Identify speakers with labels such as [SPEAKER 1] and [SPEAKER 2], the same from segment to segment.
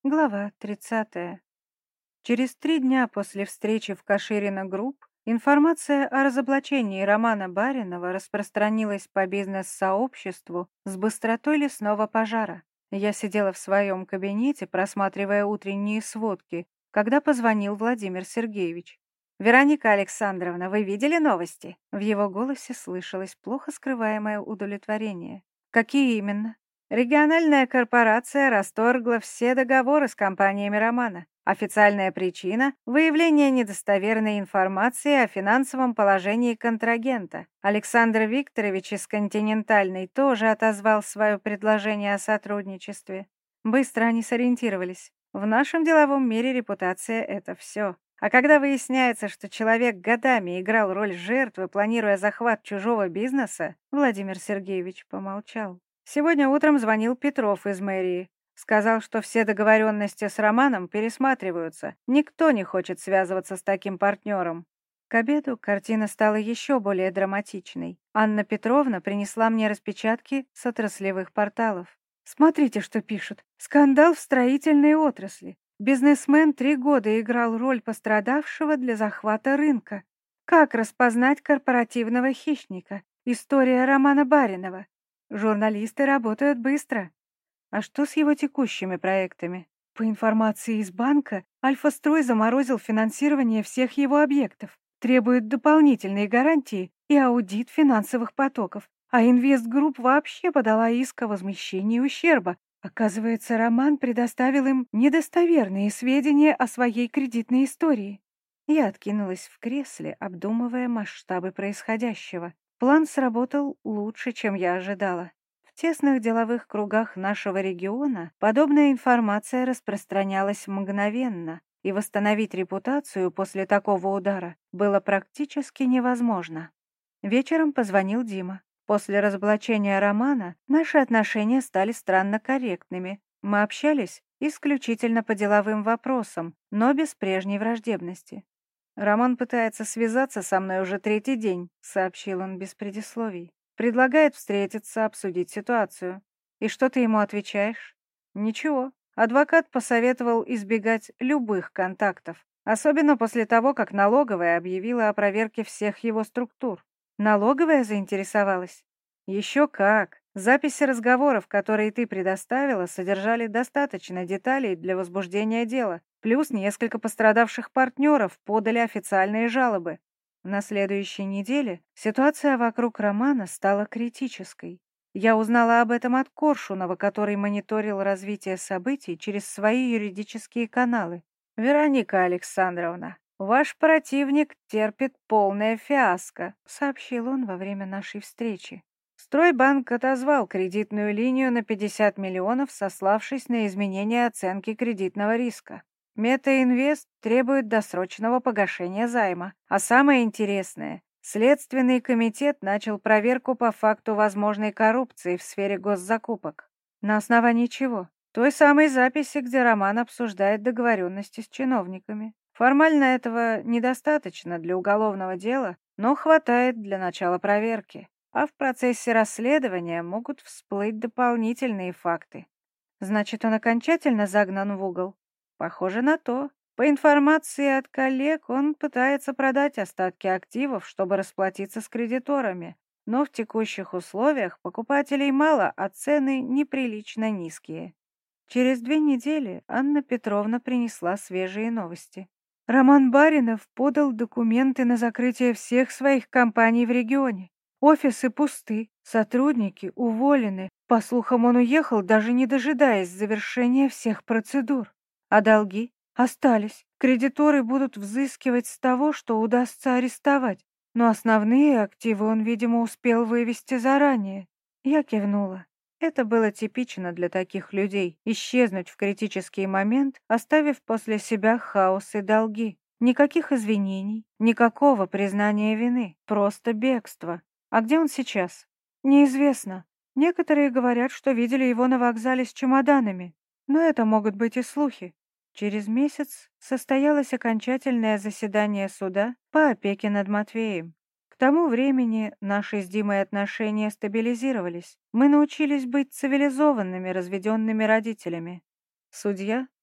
[SPEAKER 1] Глава 30. Через 3 дня после встречи в Каширина Групп информация о разоблачении Романа Баринова распространилась по бизнес-сообществу с быстротой лесного пожара. Я сидела в своем кабинете, просматривая утренние сводки, когда позвонил Владимир Сергеевич. «Вероника Александровна, вы видели новости?» В его голосе слышалось плохо скрываемое удовлетворение. «Какие именно?» Региональная корпорация расторгла все договоры с компаниями Романа. Официальная причина — выявление недостоверной информации о финансовом положении контрагента. Александр Викторович из «Континентальной» тоже отозвал свое предложение о сотрудничестве. Быстро они сориентировались. В нашем деловом мире репутация — это все. А когда выясняется, что человек годами играл роль жертвы, планируя захват чужого бизнеса, Владимир Сергеевич помолчал. Сегодня утром звонил Петров из мэрии. Сказал, что все договоренности с Романом пересматриваются. Никто не хочет связываться с таким партнером. К обеду картина стала еще более драматичной. Анна Петровна принесла мне распечатки с отраслевых порталов. Смотрите, что пишут. Скандал в строительной отрасли. Бизнесмен 3 года играл роль пострадавшего для захвата рынка. Как распознать корпоративного хищника? История Романа Баринова. Журналисты работают быстро. А что с его текущими проектами? По информации из банка, Альфа-Строй заморозил финансирование всех его объектов, требует дополнительные гарантии и аудит финансовых потоков. А Инвестгрупп вообще подала иск о возмещении ущерба. Оказывается, Роман предоставил им недостоверные сведения о своей кредитной истории. Я откинулась в кресле, обдумывая масштабы происходящего. План сработал лучше, чем я ожидала. В тесных деловых кругах нашего региона подобная информация распространялась мгновенно, и восстановить репутацию после такого удара было практически невозможно. Вечером позвонил Дима. После разоблачения Романа наши отношения стали странно корректными. Мы общались исключительно по деловым вопросам, но без прежней враждебности. «Роман пытается связаться со мной уже 3-й день», — сообщил он без предисловий. «Предлагает встретиться, обсудить ситуацию. И что ты ему отвечаешь?» «Ничего. Адвокат посоветовал избегать любых контактов, особенно после того, как налоговая объявила о проверке всех его структур». «Налоговая заинтересовалась?» «Еще как. Записи разговоров, которые ты предоставила, содержали достаточно деталей для возбуждения дела. Плюс несколько пострадавших партнеров подали официальные жалобы. На следующей неделе ситуация вокруг Романа стала критической. Я узнала об этом от Коршунова, который мониторил развитие событий через свои юридические каналы. «Вероника Александровна, ваш противник терпит полное фиаско», — сообщил он во время нашей встречи. Стройбанк отозвал кредитную линию на 50 миллионов, сославшись на изменение оценки кредитного риска. Метаинвест требует досрочного погашения займа. А самое интересное, Следственный комитет начал проверку по факту возможной коррупции в сфере госзакупок. На основании чего? Той самой записи, где Роман обсуждает договоренности с чиновниками. Формально этого недостаточно для уголовного дела, но хватает для начала проверки. А в процессе расследования могут всплыть дополнительные факты. Значит, он окончательно загнан в угол? Похоже на то. По информации от коллег, он пытается продать остатки активов, чтобы расплатиться с кредиторами. Но в текущих условиях покупателей мало, а цены неприлично низкие. Через 2 недели Анна Петровна принесла свежие новости. Роман Баринов подал документы на закрытие всех своих компаний в регионе. Офисы пусты, сотрудники уволены. По слухам, он уехал, даже не дожидаясь завершения всех процедур. А долги остались. Кредиторы будут взыскивать с того, что удастся арестовать. Но основные активы он, видимо, успел вывести заранее. Я кивнула. Это было типично для таких людей — исчезнуть в критический момент, оставив после себя хаос и долги. Никаких извинений, никакого признания вины, просто бегство. А где он сейчас? Неизвестно. Некоторые говорят, что видели его на вокзале с чемоданами. Но это могут быть и слухи. Через месяц состоялось окончательное заседание суда по опеке над Матвеем. К тому времени наши с Димой отношения стабилизировались. Мы научились быть цивилизованными разведенными родителями. Судья,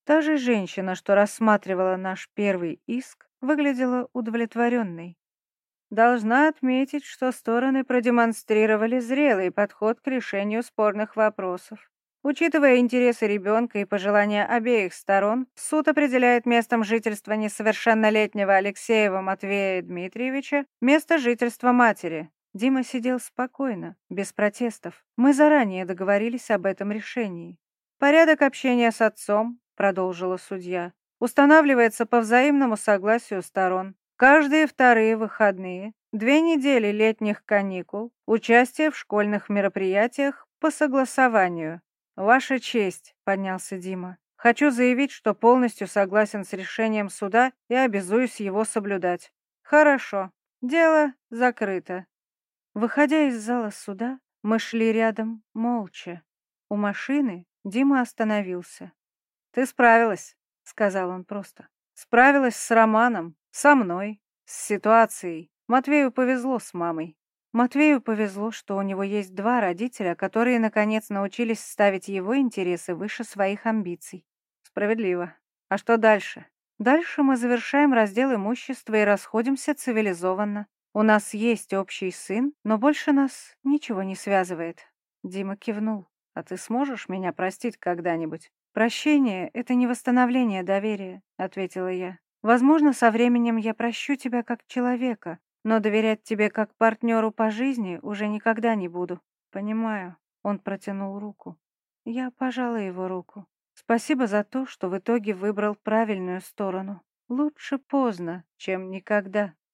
[SPEAKER 1] Та же женщина, что рассматривала наш первый иск, выглядела удовлетворенной. Должна отметить, что стороны продемонстрировали зрелый подход к решению спорных вопросов. Учитывая интересы ребенка и пожелания обеих сторон, суд определяет местом жительства несовершеннолетнего Алексеева Матвея Дмитриевича место жительства матери. Дима сидел спокойно, без протестов. Мы заранее договорились об этом решении. Порядок общения с отцом, продолжила судья, устанавливается по взаимному согласию сторон. Каждые вторые выходные, 2 недели летних каникул, участие в школьных мероприятиях по согласованию. «Ваша честь», — поднялся Дима, — «хочу заявить, что полностью согласен с решением суда и обязуюсь его соблюдать». «Хорошо. Дело закрыто». Выходя из зала суда, мы шли рядом молча. У машины Дима остановился. «Ты справилась», — сказал он просто. «Справилась с Романом, со мной, с ситуацией. Матвею повезло с мамой». Матвею повезло, что у него есть 2 родителя, которые, наконец, научились ставить его интересы выше своих амбиций. Справедливо. А что дальше? Дальше мы завершаем раздел имущества и расходимся цивилизованно. У нас есть общий сын, но больше нас ничего не связывает. Дима кивнул. А ты сможешь меня простить когда-нибудь? Прощение — это не восстановление доверия, ответила я. Возможно, со временем я прощу тебя как человека, но доверять тебе как партнеру по жизни уже никогда не буду. Понимаю. Он протянул руку. Я пожала его руку. Спасибо за то, что в итоге выбрал правильную сторону. Лучше поздно, чем никогда.